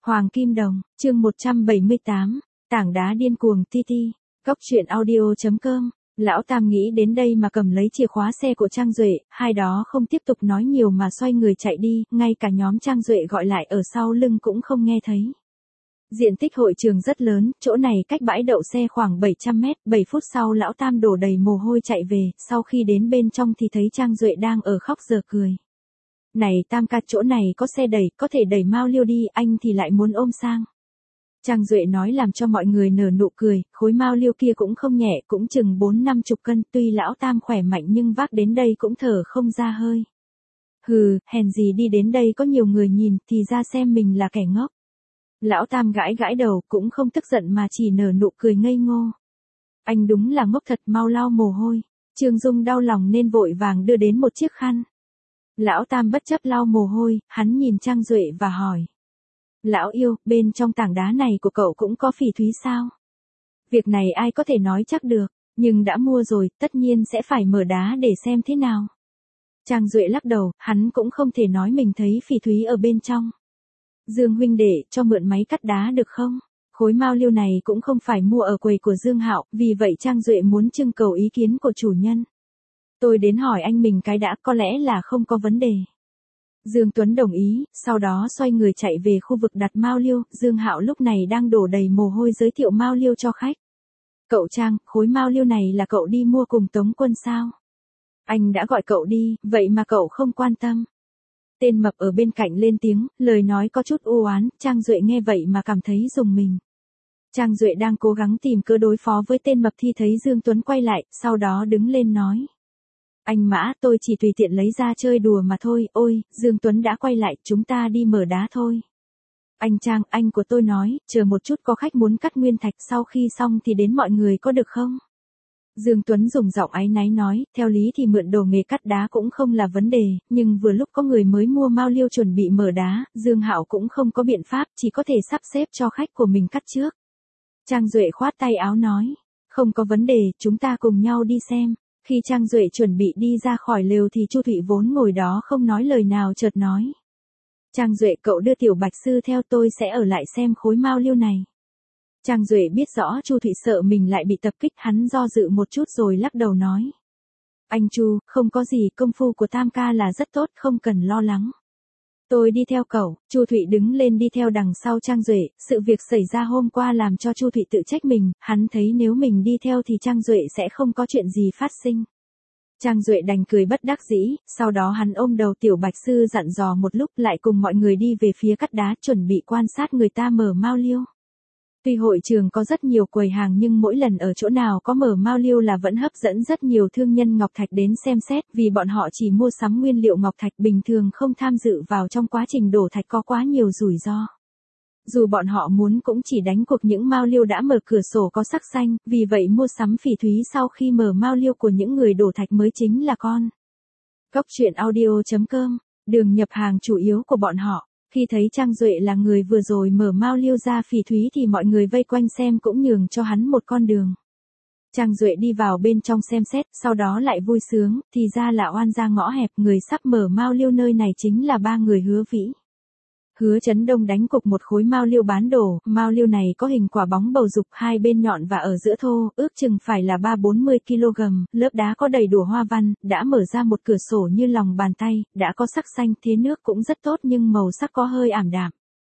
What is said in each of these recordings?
Hoàng Kim Đồng, chương 178, tảng đá điên cuồng TT, cốc truyện audio.com. Lão Tam nghĩ đến đây mà cầm lấy chìa khóa xe của Trang Duệ, hai đó không tiếp tục nói nhiều mà xoay người chạy đi, ngay cả nhóm Trang Duệ gọi lại ở sau lưng cũng không nghe thấy. Diện tích hội trường rất lớn, chỗ này cách bãi đậu xe khoảng 700 mét, 7 phút sau Lão Tam đổ đầy mồ hôi chạy về, sau khi đến bên trong thì thấy Trang Duệ đang ở khóc giờ cười. Này Tam ca, chỗ này có xe đẩy, có thể đẩy Mao Liêu đi, anh thì lại muốn ôm sang. Trang Duệ nói làm cho mọi người nở nụ cười, khối Mao Liêu kia cũng không nhẹ, cũng chừng 4-50 cân, tuy Lão Tam khỏe mạnh nhưng vác đến đây cũng thở không ra hơi. Hừ, hèn gì đi đến đây có nhiều người nhìn, thì ra xem mình là kẻ ngốc. Lão Tam gãi gãi đầu, cũng không tức giận mà chỉ nở nụ cười ngây ngô. Anh đúng là ngốc thật, mau lau mồ hôi. Trương Dung đau lòng nên vội vàng đưa đến một chiếc khăn. Lão Tam bất chấp lau mồ hôi, hắn nhìn Trang Duệ và hỏi. Lão yêu, bên trong tảng đá này của cậu cũng có phỉ thúy sao? Việc này ai có thể nói chắc được, nhưng đã mua rồi, tất nhiên sẽ phải mở đá để xem thế nào. Trang Duệ lắc đầu, hắn cũng không thể nói mình thấy phỉ thúy ở bên trong. Dương huynh đệ, cho mượn máy cắt đá được không? Khối Mao Liêu này cũng không phải mua ở quầy của Dương Hạo, vì vậy Trang Duệ muốn trưng cầu ý kiến của chủ nhân. Tôi đến hỏi anh mình cái đã, có lẽ là không có vấn đề. Dương Tuấn đồng ý, sau đó xoay người chạy về khu vực đặt Mao Liêu, Dương Hạo lúc này đang đổ đầy mồ hôi giới thiệu Mao Liêu cho khách. Cậu Trang, khối Mao Liêu này là cậu đi mua cùng Tống Quân sao? Anh đã gọi cậu đi, vậy mà cậu không quan tâm. Tên mập ở bên cạnh lên tiếng, lời nói có chút u oán, Trang Duệ nghe vậy mà cảm thấy rùng mình. Trang Duệ đang cố gắng tìm cớ đối phó với tên mập thì thấy Dương Tuấn quay lại, sau đó đứng lên nói. Anh Mã, tôi chỉ tùy tiện lấy ra chơi đùa mà thôi, ôi, Dương Tuấn đã quay lại, chúng ta đi mở đá thôi. Anh Trang, anh của tôi nói, chờ một chút có khách muốn cắt nguyên thạch, sau khi xong thì đến mọi người có được không? Dương Tuấn dùng giọng áy náy nói, theo lý thì mượn đồ nghề cắt đá cũng không là vấn đề, nhưng vừa lúc có người mới mua Mao Liêu chuẩn bị mở đá, Dương Hạo cũng không có biện pháp, chỉ có thể sắp xếp cho khách của mình cắt trước. Trang Duệ khoát tay áo nói, không có vấn đề, chúng ta cùng nhau đi xem. Khi Trang Duệ chuẩn bị đi ra khỏi lều thì Chu Thụy vốn ngồi đó không nói lời nào chợt nói. Trang Duệ, cậu đưa Tiểu Bạch Sư theo, tôi sẽ ở lại xem khối Mao Liêu này. Trang Duệ biết rõ Chu Thụy sợ mình lại bị tập kích, hắn do dự một chút rồi lắc đầu nói. Anh Chu, không có gì, công phu của Tam ca là rất tốt, không cần lo lắng. Tôi đi theo cậu. Chu Thụy đứng lên đi theo đằng sau Trang Duệ, sự việc xảy ra hôm qua làm cho Chu Thụy tự trách mình, hắn thấy nếu mình đi theo thì Trang Duệ sẽ không có chuyện gì phát sinh. Trang Duệ đành cười bất đắc dĩ, sau đó hắn ôm đầu Tiểu Bạch Sư dặn dò một lúc lại cùng mọi người đi về phía cắt đá chuẩn bị quan sát người ta mở Mao Liêu. Tuy hội trường có rất nhiều quầy hàng nhưng mỗi lần ở chỗ nào có mở Mao Liêu là vẫn hấp dẫn rất nhiều thương nhân ngọc thạch đến xem xét, vì bọn họ chỉ mua sắm nguyên liệu ngọc thạch, bình thường không tham dự vào trong quá trình đổ thạch, có quá nhiều rủi ro. Dù bọn họ muốn cũng chỉ đánh cuộc những Mao Liêu đã mở cửa sổ có sắc xanh, vì vậy mua sắm phỉ thúy sau khi mở Mao Liêu của những người đổ thạch mới chính là con. Cốc truyện audio.com, đường nhập hàng chủ yếu của bọn họ. Khi thấy Trang Duệ là người vừa rồi mở Mao Liêu ra phỉ thúy thì mọi người vây quanh xem cũng nhường cho hắn một con đường. Trang Duệ đi vào bên trong xem xét, sau đó lại vui sướng, thì ra là oan ra ngõ hẹp, người sắp mở Mao Liêu nơi này chính là ba người Hứa Vĩ. Hứa Chấn Đông đánh cục một khối Mao Liêu bán đổ, Mao Liêu này có hình quả bóng bầu dục, hai bên nhọn và ở giữa thô, ước chừng phải là 3-40 kg, lớp đá có đầy đủ hoa văn, đã mở ra một cửa sổ như lòng bàn tay, đã có sắc xanh, thế nước cũng rất tốt nhưng màu sắc có hơi ảm đạm.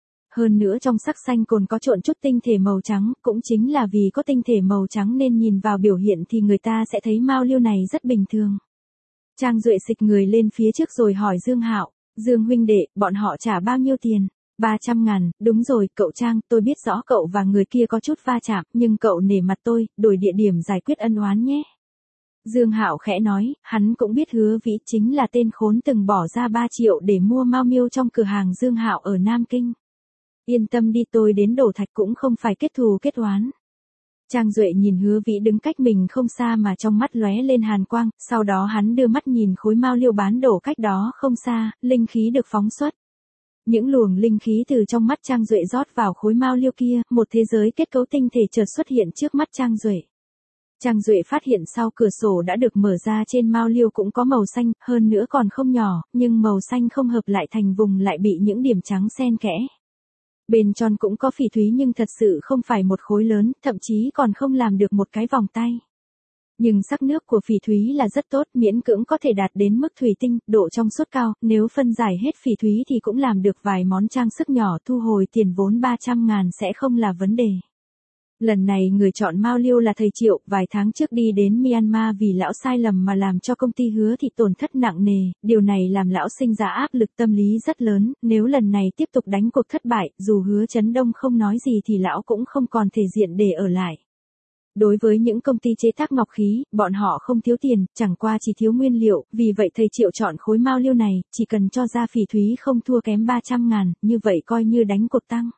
Hơn nữa trong sắc xanh còn có trộn chút tinh thể màu trắng, cũng chính là vì có tinh thể màu trắng nên nhìn vào biểu hiện thì người ta sẽ thấy Mao Liêu này rất bình thường. Trang Duệ xịch người lên phía trước rồi hỏi Dương Hạo. Dương huynh đệ, bọn họ trả bao nhiêu tiền? 300.000, đúng rồi, cậu Trang, tôi biết rõ cậu và người kia có chút va chạm, nhưng cậu nể mặt tôi, đổi địa điểm giải quyết ân oán nhé. Dương Hạo khẽ nói, hắn cũng biết Hứa Vĩ chính là tên khốn từng bỏ ra 3 triệu để mua Mao Miêu trong cửa hàng Dương Hạo ở Nam Kinh. Yên tâm đi, tôi đến đổ thạch cũng không phải kết thù kết oán. Trang Duệ nhìn Hứa Vĩ đứng cách mình không xa mà trong mắt lóe lên hàn quang, sau đó hắn đưa mắt nhìn khối Mao Liêu bán đổ cách đó không xa, linh khí được phóng xuất. Những luồng linh khí từ trong mắt Trang Duệ rót vào khối Mao Liêu kia, một thế giới kết cấu tinh thể chợt xuất hiện trước mắt Trang Duệ. Trang Duệ phát hiện sau cửa sổ đã được mở ra trên Mao Liêu cũng có màu xanh, hơn nữa còn không nhỏ, nhưng màu xanh không hợp lại thành vùng lại bị những điểm trắng xen kẽ. Bên tròn cũng có phỉ thúy nhưng thật sự không phải một khối lớn, thậm chí còn không làm được một cái vòng tay. Nhưng sắc nước của phỉ thúy là rất tốt, miễn cưỡng có thể đạt đến mức thủy tinh, độ trong suốt cao, nếu phân giải hết phỉ thúy thì cũng làm được vài món trang sức nhỏ, thu hồi tiền vốn 300.000 sẽ không là vấn đề. Lần này người chọn Mao Liêu là thầy Triệu, vài tháng trước đi đến Myanmar vì lão sai lầm mà làm cho công ty Hứa Thị tổn thất nặng nề, điều này làm lão sinh ra áp lực tâm lý rất lớn, nếu lần này tiếp tục đánh cuộc thất bại, dù Hứa Chấn Đông không nói gì thì lão cũng không còn thể diện để ở lại. Đối với những công ty chế tác ngọc khí, bọn họ không thiếu tiền, chẳng qua chỉ thiếu nguyên liệu, vì vậy thầy Triệu chọn khối Mao Liêu này, chỉ cần cho ra phỉ thúy không thua kém 300.000, như vậy coi như đánh cuộc tăng.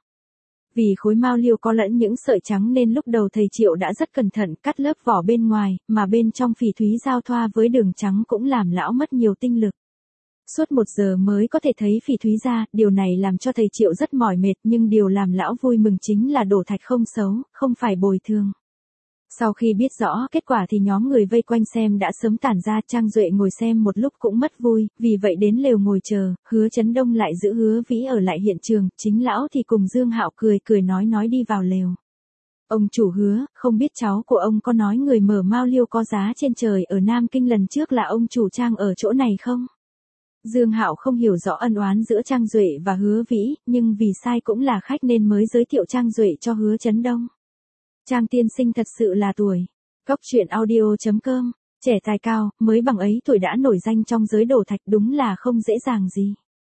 Vì khối Mao Liêu có lẫn những sợi trắng nên lúc đầu thầy Triệu đã rất cẩn thận cắt lớp vỏ bên ngoài, mà bên trong phỉ thúy giao thoa với đường trắng cũng làm lão mất nhiều tinh lực. Suốt 1 giờ mới có thể thấy phỉ thúy ra, điều này làm cho thầy Triệu rất mỏi mệt, nhưng điều làm lão vui mừng chính là đổ thạch không xấu, không phải bồi thường. Sau khi biết rõ kết quả thì nhóm người vây quanh xem đã sớm tản ra, Trang Duệ ngồi xem một lúc cũng mất vui, vì vậy đến lều ngồi chờ, Hứa Chấn Đông lại giữ Hứa Vĩ ở lại hiện trường, chính lão thì cùng Dương Hạo cười nói đi vào lều. Ông chủ Hứa, không biết cháu của ông có nói người mở Mao Liêu có giá trên trời ở Nam Kinh lần trước là ông chủ Trang ở chỗ này không? Dương Hạo không hiểu rõ ân oán giữa Trang Duệ và Hứa Vĩ, nhưng vì sai cũng là khách nên mới giới thiệu Trang Duệ cho Hứa Chấn Đông. Trang tiên sinh thật sự là tuổi. Cốc truyện audio.com, trẻ tài cao, mới bằng ấy tuổi đã nổi danh trong giới đổ thạch, đúng là không dễ dàng gì.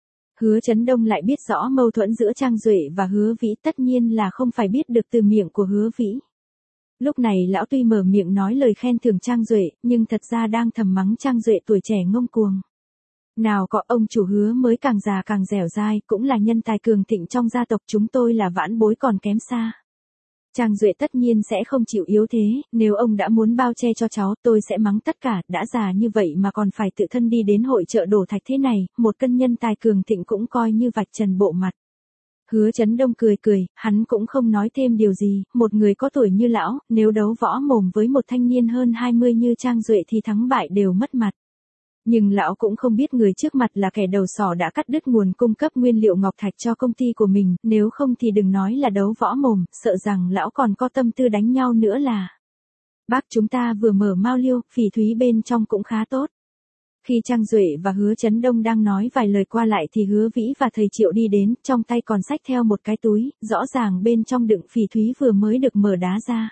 Hứa Chấn Đông lại biết rõ mâu thuẫn giữa Trang Duệ và Hứa Vĩ, tất nhiên là không phải biết được từ miệng của Hứa Vĩ. Lúc này lão tuy mở miệng nói lời khen thưởng Trang Duệ, nhưng thật ra đang thầm mắng Trang Duệ tuổi trẻ ngông cuồng. Nào có, ông chủ Hứa mới càng già càng dẻo dai, cũng là nhân tài cường thịnh trong gia tộc chúng tôi, là vãn bối còn kém xa. Trang Duệ tất nhiên sẽ không chịu yếu thế, nếu ông đã muốn bao che cho cháu, tôi sẽ mắng tất cả, đã già như vậy mà còn phải tự thân đi đến hội chợ đổ thạch thế này, một cân nhân tài cường thịnh cũng coi như vạch trần bộ mặt. Hứa Chấn Đông cười, hắn cũng không nói thêm điều gì, một người có tuổi như lão, nếu đấu võ mồm với một thanh niên hơn 20 như Trang Duệ thì thắng bại đều mất mặt. Nhưng lão cũng không biết người trước mặt là kẻ đầu sỏ đã cắt đứt nguồn cung cấp nguyên liệu ngọc thạch cho công ty của mình, nếu không thì đừng nói là đấu võ mồm, sợ rằng lão còn có tâm tư đánh nhau nữa là. Bác, chúng ta vừa mở Mao Liêu, phỉ thúy bên trong cũng khá tốt. Khi Trang Duệ và Hứa Chấn Đông đang nói vài lời qua lại thì Hứa Vĩ và thầy Triệu đi đến, trong tay còn xách theo một cái túi, rõ ràng bên trong đựng phỉ thúy vừa mới được mở đá ra.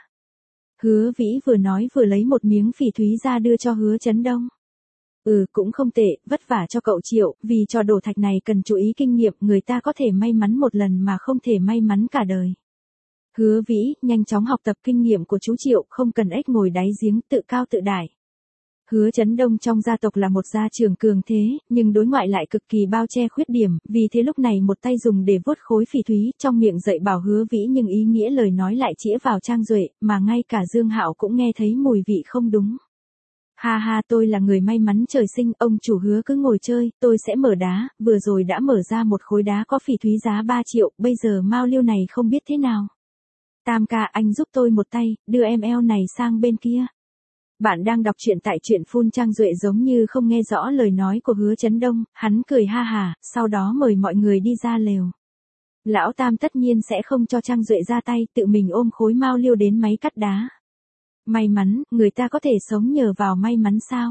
Hứa Vĩ vừa nói vừa lấy một miếng phỉ thúy ra đưa cho Hứa Chấn Đông. Cũng không tệ, vất vả cho cậu Triệu, vì trò đổ thạch này cần chú ý kinh nghiệm, người ta có thể may mắn một lần mà không thể may mắn cả đời. Hứa Vĩ, nhanh chóng học tập kinh nghiệm của chú Triệu, không cần ếch ngồi đáy giếng, tự cao tự đại. Hứa Chấn Đông trong gia tộc là một gia trưởng cường thế, nhưng đối ngoại lại cực kỳ bao che khuyết điểm, vì thế lúc này một tay dùng để vuốt khối phỉ thúy, trong miệng dạy bảo Hứa Vĩ nhưng ý nghĩa lời nói lại chĩa vào Trang Duệ, mà ngay cả Dương Hạo cũng nghe thấy mùi vị không đúng. Ha ha, tôi là người may mắn trời sinh, ông chủ Hứa cứ ngồi chơi, tôi sẽ mở đá, vừa rồi đã mở ra một khối đá có phỉ thúy giá 3 triệu, bây giờ Mao Liêu này không biết thế nào. Tam ca, anh giúp tôi một tay, đưa em eo này sang bên kia. Bạn đang đọc truyện tại truyện phun. Trang Duệ giống như không nghe rõ lời nói của Hứa Chấn Đông, hắn cười ha hả, sau đó mời mọi người đi ra lều. Lão Tam tất nhiên sẽ không cho Trang Duệ ra tay, tự mình ôm khối Mao Liêu đến máy cắt đá. May mắn, người ta có thể sống nhờ vào may mắn sao?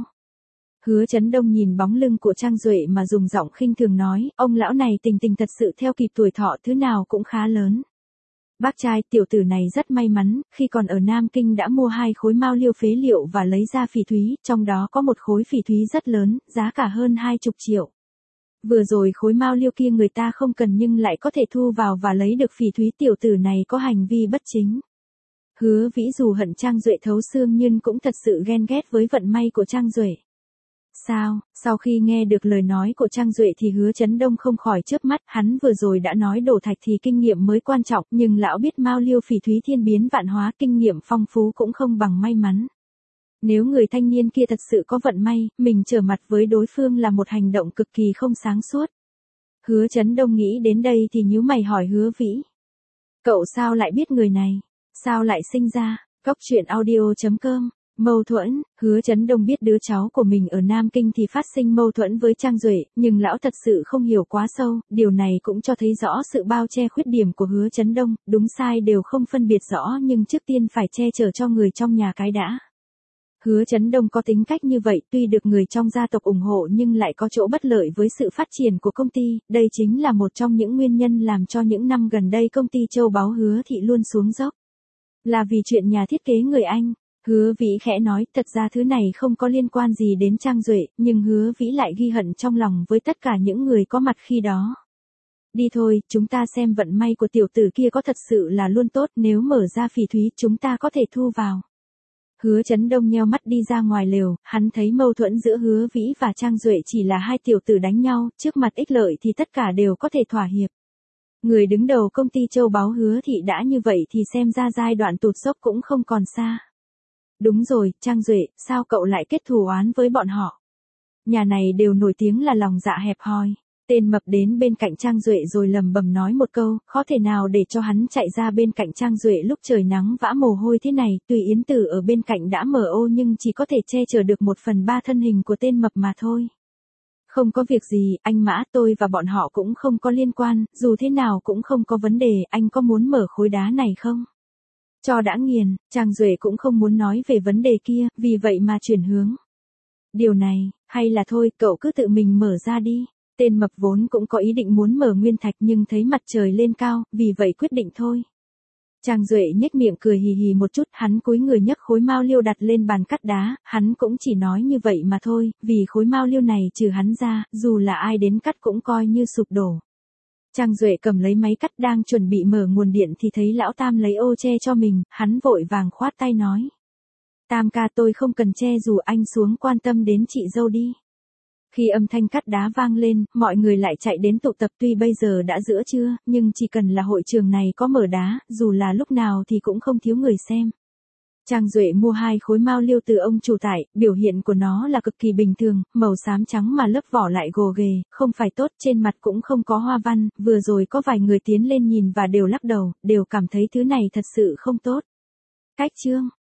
Hứa Chấn Đông nhìn bóng lưng của Trang Duệ mà dùng giọng khinh thường nói, ông lão này tình thật sự theo kịp tuổi thọ, thứ nào cũng khá lớn. Bác trai, tiểu tử này rất may mắn, khi còn ở Nam Kinh đã mua 2 khối Mao Liêu phế liệu và lấy ra phỉ thúy, trong đó có một khối phỉ thúy rất lớn, giá cả hơn 20 triệu. Vừa rồi khối Mao Liêu kia người ta không cần nhưng lại có thể thu vào và lấy được phỉ thúy, tiểu tử này có hành vi bất chính. Hứa Vĩ dù hận Trang Duệ thấu xương nhưng cũng thật sự ghen ghét với vận may của Trang Duệ. Sao, sau khi nghe được lời nói của Trang Duệ thì Hứa Chấn Đông không khỏi chớp mắt, hắn vừa rồi đã nói đổ thạch thì kinh nghiệm mới quan trọng, nhưng lão biết Mao Liêu phỉ thúy thiên biến vạn hóa, kinh nghiệm phong phú cũng không bằng may mắn. Nếu người thanh niên kia thật sự có vận may, mình trở mặt với đối phương là một hành động cực kỳ không sáng suốt. Hứa Chấn Đông nghĩ đến đây thì nhíu mày hỏi Hứa Vĩ. Cậu sao lại biết người này? Sao lại sinh ra? Cốc truyện audio.com Mâu thuẫn, Hứa Chấn Đông biết đứa cháu của mình ở Nam Kinh thì phát sinh mâu thuẫn với Trang Duệ, nhưng lão thật sự không hiểu quá sâu, điều này cũng cho thấy rõ sự bao che khuyết điểm của Hứa Chấn Đông, đúng sai đều không phân biệt rõ nhưng trước tiên phải che chở cho người trong nhà cái đã. Hứa Chấn Đông có tính cách như vậy, tuy được người trong gia tộc ủng hộ nhưng lại có chỗ bất lợi với sự phát triển của công ty, đây chính là một trong những nguyên nhân làm cho những năm gần đây công ty châu báu Hứa Thị luôn xuống dốc. Là vì chuyện nhà thiết kế người Anh. Hứa Vĩ khẽ nói, thật ra thứ này không có liên quan gì đến Trang Duệ, nhưng Hứa Vĩ lại ghi hận trong lòng với tất cả những người có mặt khi đó. Đi thôi, chúng ta xem vận may của tiểu tử kia có thật sự là luôn tốt, nếu mở ra phỉ thúy chúng ta có thể thu vào. Hứa Chấn Đông nheo mắt đi ra ngoài lều, hắn thấy mâu thuẫn giữa Hứa Vĩ và Trang Duệ chỉ là hai tiểu tử đánh nhau, trước mặt ích lợi thì tất cả đều có thể thỏa hiệp. Người đứng đầu công ty châu báu Hứa Thị đã như vậy thì xem ra giai đoạn tụt dốc cũng không còn xa. Đúng rồi, Trang Duệ, sao cậu lại kết thù oán với bọn họ? Nhà này đều nổi tiếng là lòng dạ hẹp hòi. Tên mập đến bên cạnh Trang Duệ rồi lầm bầm nói một câu, khó thể nào để cho hắn chạy ra bên cạnh Trang Duệ lúc trời nắng vã mồ hôi thế này, tuy Yến Tử ở bên cạnh đã mờ ô nhưng chỉ có thể che chở được 1/3 thân hình của tên mập mà thôi. Không có việc gì, anh Mã, tôi và bọn họ cũng không có liên quan, dù thế nào cũng không có vấn đề, anh có muốn mở khối đá này không? Cho đã nghiền, Trang Duệ cũng không muốn nói về vấn đề kia, vì vậy mà chuyển hướng. Điều này, hay là thôi, cậu cứ tự mình mở ra đi. Tên mập vốn cũng có ý định muốn mở nguyên thạch nhưng thấy mặt trời lên cao, vì vậy quyết định thôi. Trang Duệ nhếch miệng cười hì hì một chút, hắn cúi người nhấc khối mao liêu đặt lên bàn cắt đá, hắn cũng chỉ nói như vậy mà thôi, vì khối mao liêu này trừ hắn ra, dù là ai đến cắt cũng coi như sụp đổ. Trang Duệ cầm lấy máy cắt đang chuẩn bị mở nguồn điện thì thấy lão Tam lấy ô che cho mình, hắn vội vàng khoát tay nói. Tam ca, tôi không cần che, dù anh xuống quan tâm đến chị dâu đi. Khi âm thanh cắt đá vang lên, mọi người lại chạy đến tụ tập, tuy bây giờ đã giữa trưa, nhưng chỉ cần là hội trường này có mở đá, dù là lúc nào thì cũng không thiếu người xem. Trang Duệ mua 2 khối mao liêu từ ông chủ tải, biểu hiện của nó là cực kỳ bình thường, màu xám trắng mà lớp vỏ lại gồ ghề, không phải tốt, trên mặt cũng không có hoa văn, vừa rồi có vài người tiến lên nhìn và đều lắc đầu, đều cảm thấy thứ này thật sự không tốt. Cách chương